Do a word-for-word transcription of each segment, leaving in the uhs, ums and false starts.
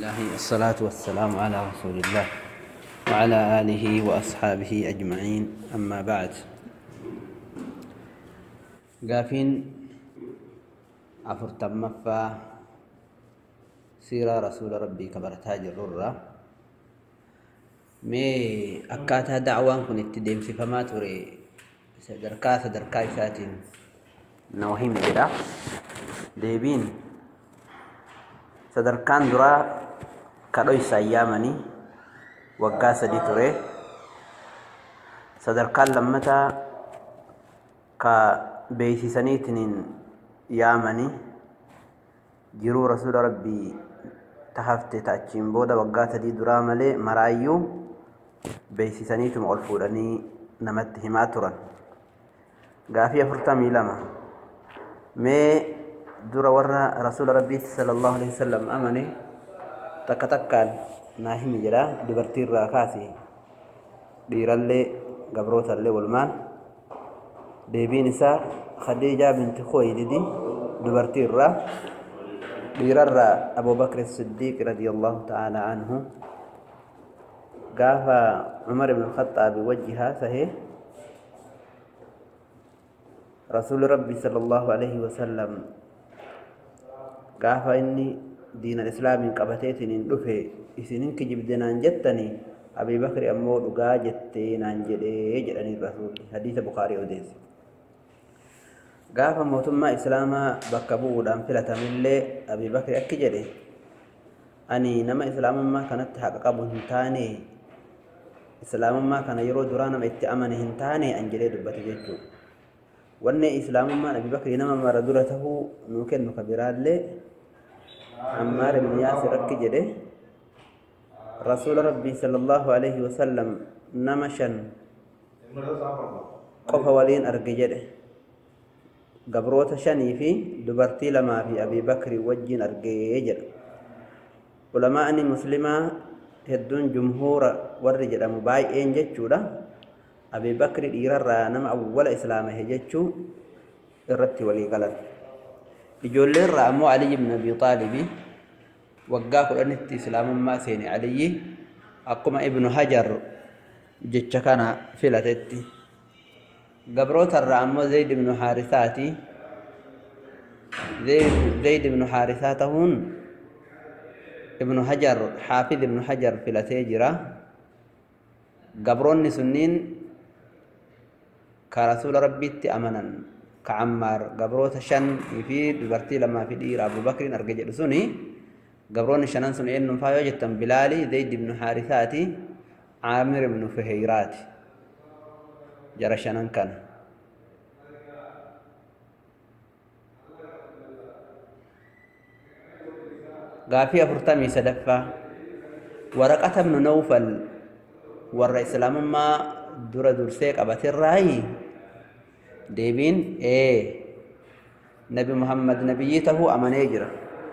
الله الصلاة والسلام على رسول الله وعلى آله وأصحابه أجمعين. أما بعد، قافين عفرت مفا سيرة رسول ربي كبرتاج الررة مي أكاتها دعوان كن اتدين في فما تري سدركا سدركا ساتين نوهم جدا ديبين sadarkaan duraa kadhoysa ayyaamanii waggaa sadii ture. sadarkaan lammataa ka beeksisaniitiin yaamanii jiruu rasuula rabbii tahafte taachiin booda waggaa sadii duraa malee maraayyuu beeksisaniituma ol fuudhanii namatti himaa turan. gaafii afurtamii lama mee dura warra rasuula rabbii sallallahu alaihi wasallam amane takka takkaan naa himi jedha. dubartii irraa kaasee dhiirallee gabrootallee walumaan. deebiin isaa Khadiijaa binti Khuwaylid dubartii irraa, dhiirarraa Abubakr as-Siddiq radiyallahu ta'ala anhu. gaafa Umar ibn al-Khattab wajjihaa sahee rasuula rabbii sallallahu alaihi wasallam gaafa inni diina islaamiin qabateetiin dhufe isinin kijibdenaan jettanii Abii Bakri ammoo dhugaa jettee naan jedhee jedhanii rasuulli hadiisa Bukaarii odeesse. gaafa mootummaa islaamaa bakka bu'uudhaan filatamillee Abii Bakri akki jedhe, ani nama islaamummaa kanatti haqa qabu hin taane, islaamummaa kana yeroo duraa nama itti amane hin taane an jedhee dubbate jechuudha. wanne islaamummaan Abii Bakri nama mara dura tahuu nuu kennu ka biraallee Ammaar ibn Yaasir akki jedhe, rasuula rabbii sallallahu alaihi wasallam nama shan qofa waliin arge jedhe. gabroota shanii fi dubartii lamaa fi Abii Bakri wajjin argee jedha. ulamaa'ni muslimaa hedduun jumhuura warri jedhamu baay'een jechuudha Abii Bakri dhiirarraa nama awwala islaamahe jechuu irratti walii galan. ijoollee irraa ammoo Aliyyi ibn Abi Xaalib waggaa kudhanitti islaamummaa seene. Aliyyi akkuma Ibnu Hajar jecha kana filatetti. gabroota irraa ammoo Zayd ibn Haarisaati. Zayd ibn Haarisaa tahuun Ibnu Hajar Xaafiz ibnu Hajar filatee jira. gabroonni sunniin ka rasuula rabbiitti amanan ka Ammaar gabroota shan fi dubartii lamaa fi dhiira Abu Bakrin arge jedhu suni. gabroonni shanan sun eenyuun faa yoo jettan Bilaali, Zayd ibn Haarisaati, Caamir ibn Fuhayraati. jara shanan kana. gaafii afurtamii sadaffaa Waraqata ibn Nawfal warra islaamummaa dura dursee qabatirraayi. deebiin ee nabi Muhammad nabiyyii tahuu amanee jira.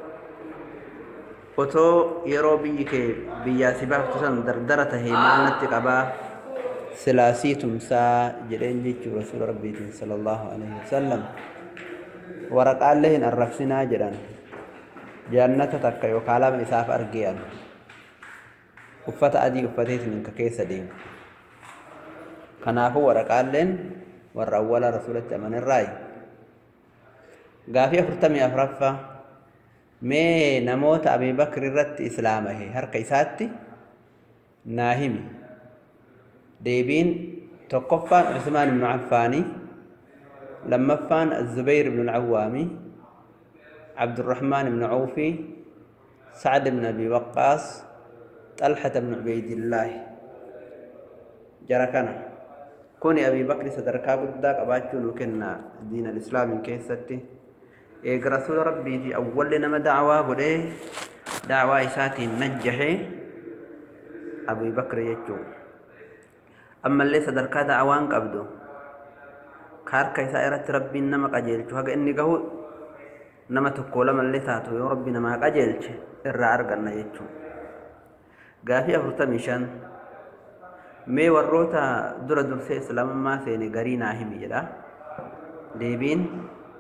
otoo yeroo biyyi kee biyyaa si baaftu san dardara tahee maal natti qabaa silaasii tumsaa jedheen jechuu rasuula rabbiitiin sallallahu alaihi wasallam. waraqaallee hin arrabsinaa jedhan. jannata takka yookaan lama isaaf argean uffata adii uffateetiin ka keessa deemu. kanaafuu waraqaalleen warra awwala rasuulatti amanirraayi. gaafii afurtamii afuraffaa mee namoota Abii Bakri irratti islaamahe harka isaatti naa himi. deebiin tokkoffaan Usmaan ibnu Affaanii, lammaffaan Az-Zubayr ibnu al-Awwaami, Abdurrahmaan ibnu Awfi, Sa'd ibnu Abi Waqqaas, Xalhata ibnu Ubaydillaahi. jara kana kuni Abii Bakri sadarkaa guddaa qabaachuu nuu kenna diina islaamiin keessatti. eega rasuula rabbiiti awwalli nama da'waa godhee da'waa isaatiin najjahee Abii Bakri jechuu. ammallee sadarkaa da'waan qabdu ka harka isaa irratti rabbiin nama qajeelchu haga inni gahu nama tokko lamallee taatu yoo rabbi namaa qajeelche irraa arganna jechuu. gaafii afurtamii shan mee warroota dura dursee islaamummaa seene garii naa himi jedha. deebiin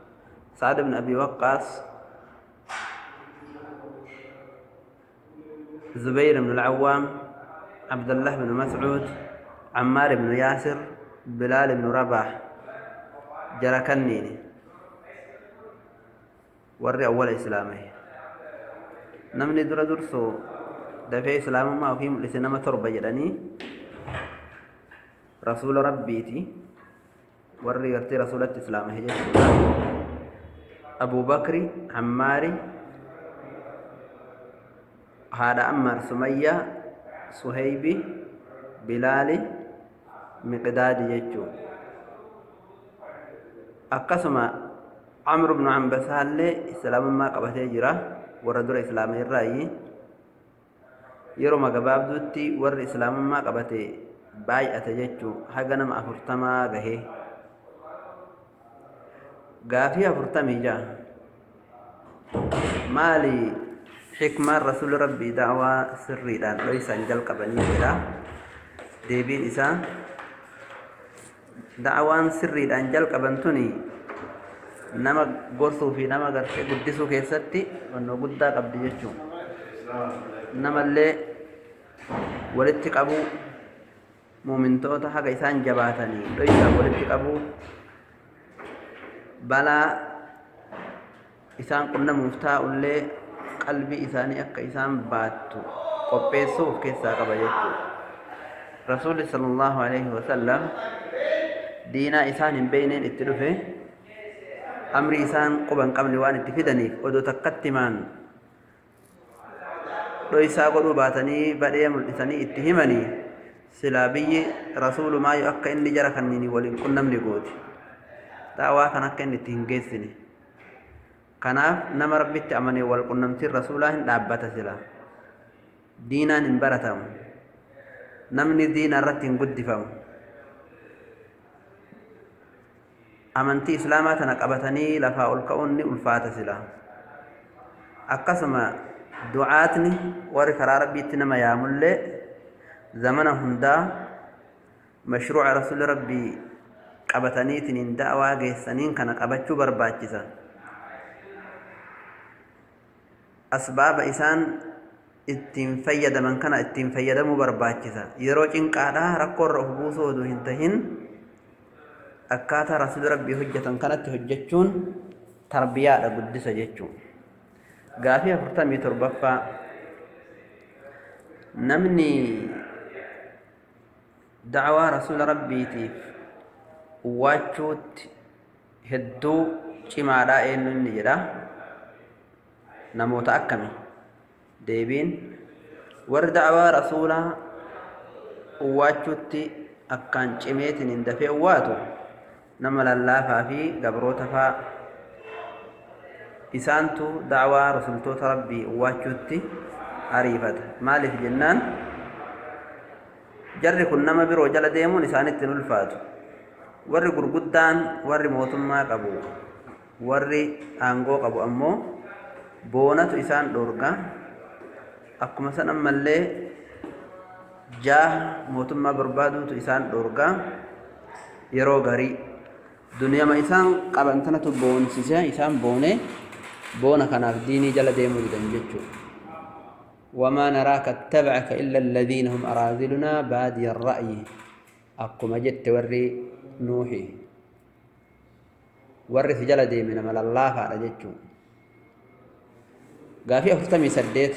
Sa'd ibn Abi Waqqaas, زبير بن العوام عبد الله بن مسعود عمار بن ياسر بلال بن رباح جرى كنيني ورّي أول إسلامه نمني درا درسو دفع إسلام ما فيهم لسنما تربى جدني رسول ربيتي ورّي يرتي رسولة إسلامه أبو بكر عماري هذا أمر سمية صهيبي بلالي مقداد يجو أقسم عمرو بن عنبسة اللي إسلام ما قبته جرا وردور إسلام الرأي يروم قباب دوتي ور إسلام ما قبته باي أتججو حقنا ما أفرتما به قافية أفرتمي جا مالي حكمة رسول ربي دعوة سري دان ليس انجل قبني جرا ديبين إسان دعوان سري دان جل قبنتني nama gorsuu fi nama gartee guddisuu keessatti wannoo guddaa qabdi jechuun namallee walitti qabuu muumintoota haga isaan jabaatanii dho'isaa walitti qabuu balaa isaan qunnamuuf taa'ullee qalbii isaanii akka isaan baattu qopheessuuf keessaa qaba jechuudha. Rasuulli sallallahu alaihi wasallam diinaa isaan hin beeyneen itti dhufe amri isaan quban qabni waan itti fidaniif odoo takkatti maan dho'isaa godhuu baatanii badhee mul'isanii itti himanii silaa biyyi rasuulumaa yoo akka inni jara kanniin waliin qunnamni gooti daawaa kan akka inni itti hin geessine kanaaf nama rabbitti amanee wal qunnamtiin rasuulaa hin dhaabbata silaa diinaan hin baratamu namni diina irratti hin guddifamu amantii islaamaa tana qabatanii lafaa ol ka'uun ni ulfaata sila akkasuma du'aatni warri karaa rabbiitti nama yaamullee zamana hundaa mashruuca rasuuli rabbii qabataniitiin da'awaa geessaniin kana qabachuu barbaachisa asbaaba isaan ittiin fayyadaman kana ittiin fayyadamuu barbaachisa yeroo cinqaadhaa rakkoo irra of buusuu oduu hin tahin akkaataa rasuuli rabbii hojjetan kanatti hojjechuun tarbiyaadha guddisa jechuun gaafii afurtamii torbaffaa namni da'awaa rasuula rabbiitiif uwwaachuutti hedduu cimaadhaa eenyu inni jedha namoota akkami deebiin warri da'awaa rasuulaa uwwaachuutti akkaan cimeetiin hin dafee uwwaatu nama lallaafaa fi gabroota faa isaantu da'waa rasultoota rabbii uwwaachuutti ariifata maaliif jennaan jarri kun nama biroo jala deemuun isaanitti hin ulfaatu warri gurguddaan warri mootummaa qabu warri aangoo qabu ammoo boonatu isaan dhorga akkuma san ammallee jaaha mootummaa barbaaduutu isaan dhorga yeroo garii duniyama isaan qaban tanatu boonsise isaan boone boona kanaaf diinii jala deemuu didan jechuudha وما نراك اتبعك إلا الذين هم أراذلنا بادي الرأي أقوم جدت وري نوحي وري في جلدي من مل الله على جدته قافي أختمي سديت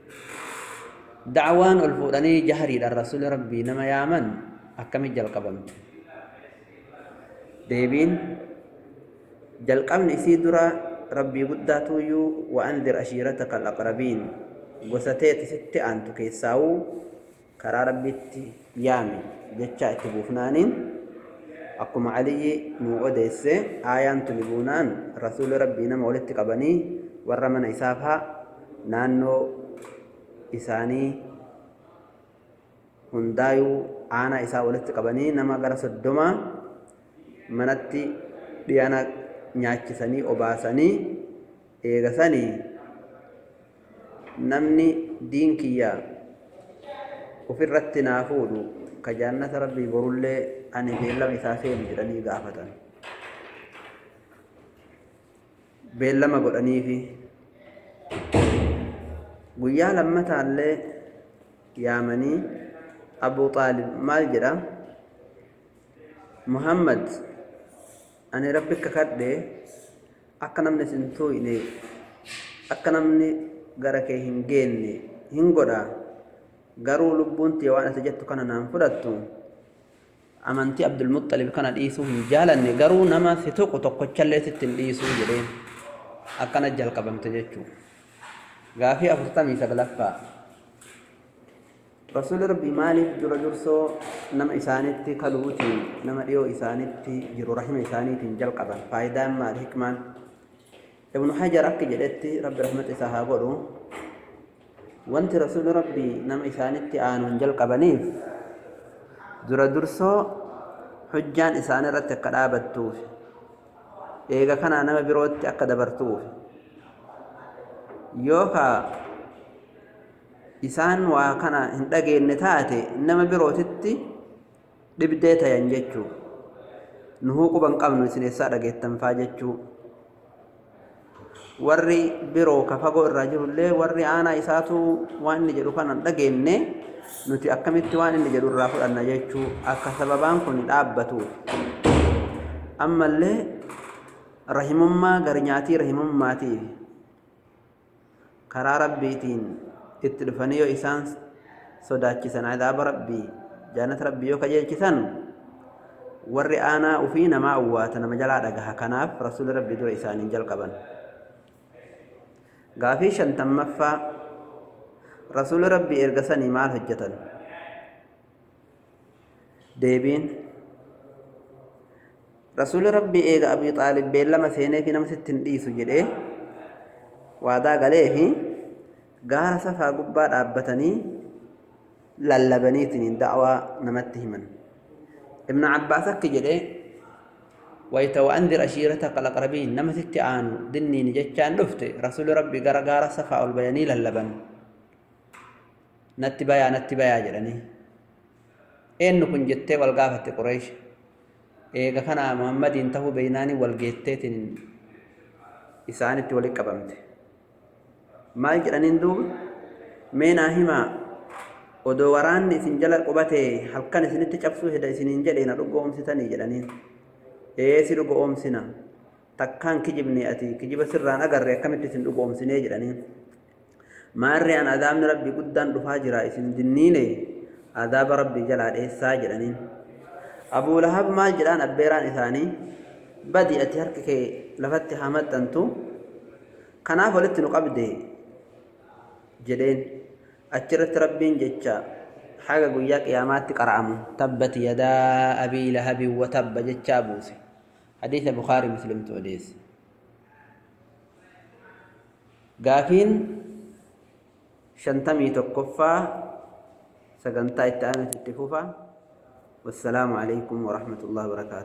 دعوان الفوداني جهري للرسول ربي نما يامن أكمل جل قبمت deebiin jalqabni isii dura rabbii guddaatu iyyuu wa'andir ashiirataka alaqrabiin gosa teeti sitti aantu keessaa'uu karaa rabbitti yaami jechaa itti buufnaaniin akkuma aliyyi nuu odeesse aayaan tuni buunaan rasuuli rabbii nama walitti qabanii warra mana isaaf haa naannoo isaanii hundaayuu aanaa isaa walitti qabanii nama gara soddomaa manatti dhiyana nyaachisanii obaasanii eegasanii namni diin kiyya ofirratti naa fuudhu ka jaannata rabbii borullee ani beellama isaa seenu jedhanii gaafatan beellama godhaniifi guyyaa lammataallee yaamanii Abu Xaalib maal jedha Muhammad ani rabbi kakadhe akka namni sin tuuyne akka namni gara kee hin geenne hin godha garuu lubbuun tee waan ati jettu kana naan fudhattu amantii Abdul Muttalib kana dhiisuu hin jaalanne garuu nama si tuqu tokkochallee sitti hin dhiisuu jedheen akkana jalqabamte jechuu gaafii afurtamii saglaffaa rasuuli rabbii maaliif dura dursoo nama isaanitti kaluutiin nama dhiyoo isaanitti jiru rahima isaaniitiin jalqaban faayidaan maal hikmaan ibnu hajar akka jedhetti rabbi rahmat isaa haa godhu wanti rasuuli rabbii nama isaanitti aanuun jalqabaniif dura dursoo hujjaan isaan irratti akka dhaabattuuf eega kanaa nama birootti akka dabartuuf yookaa isaan waa kana hin dhageenye taate nama birootitti dhibdee tayan jechuu nuhuu quban qabnu isin eessaa dhageettan faa jechuu warri biroo ka fagoo irraa jirullee warri aanaa isaatu waan inni jedhu kana dhageenye nuti akkamitti waan inni jedhu irraa fudhanna jechuu akka sababaan kun dhaabbatuuf ammallee rahimummaa garnyaatii rahimummaatiif karaa rabbiitiin itti dhufanii yoo isaan sodaachisan adaaba rabbii jaannata rabbii yoo kajeelchisan warri aanaa ufii namaa awwaata nama jalaa dhagaha kanaaf rasuuli rabbii dura isaaniin jalqaban gaafii shantammaffaa rasuuli rabbii erga sanii maal hojjetan deebiin rasuuli rabbii eega Abii Xaalib beellama seenee fi nama sitti hin dhiisu jedhee waadaa galee fi gaara safaa gubbaa dhaabbatanii lallabaniitiin da'waa namatti himan ibnu Abbaas akka jedhee wayta wa'andir ashiirataka alaqrabiin nama sitti aanu dinniin jechaan dhufte rasuuli rabbii gara gaara safaa ol bayanii lallaban natti bayaa natti bayaa jedhanii eenyu kun jettee wal gaafatte Qureesh eega kana Muhammadiin tahuu beeynaanii wal geetteetiin isaanitti walitti qabamte maal jedhaniin duuba meenaa himaa odoo waraanni isin jala qubatee halkan isinitti cabsuu heda isiniin jedhee na dhugoomsitanii jedhaniin ee si dhugoomsina takkaan kijibne ati kijiba sirraan agarre akkamitti isin dhugoomsinee jedhaniin maarree an adaabni rabbii guddaan dhufaa jira isin dinniine adaaba rabbii jalaa dheessaa jedhaniin Abuu Lahab maal jedhaan abbeeraan isaanii badi ati harki kee lafatti haa maxxantu kanaaf walitti nu qabde jedheen achirratti rabbiin jecha haga guyyaa qiyaamaatti qara'amu tabbat yadaa abii lahabin wa tabba jechaa buuse hadiisa Bukaarii Muslimtu odeesse gaafiin shantamii tokkoffaa sagantaa itti aanutti itti fufa والسلام عليكم ورحمة الله وبركاته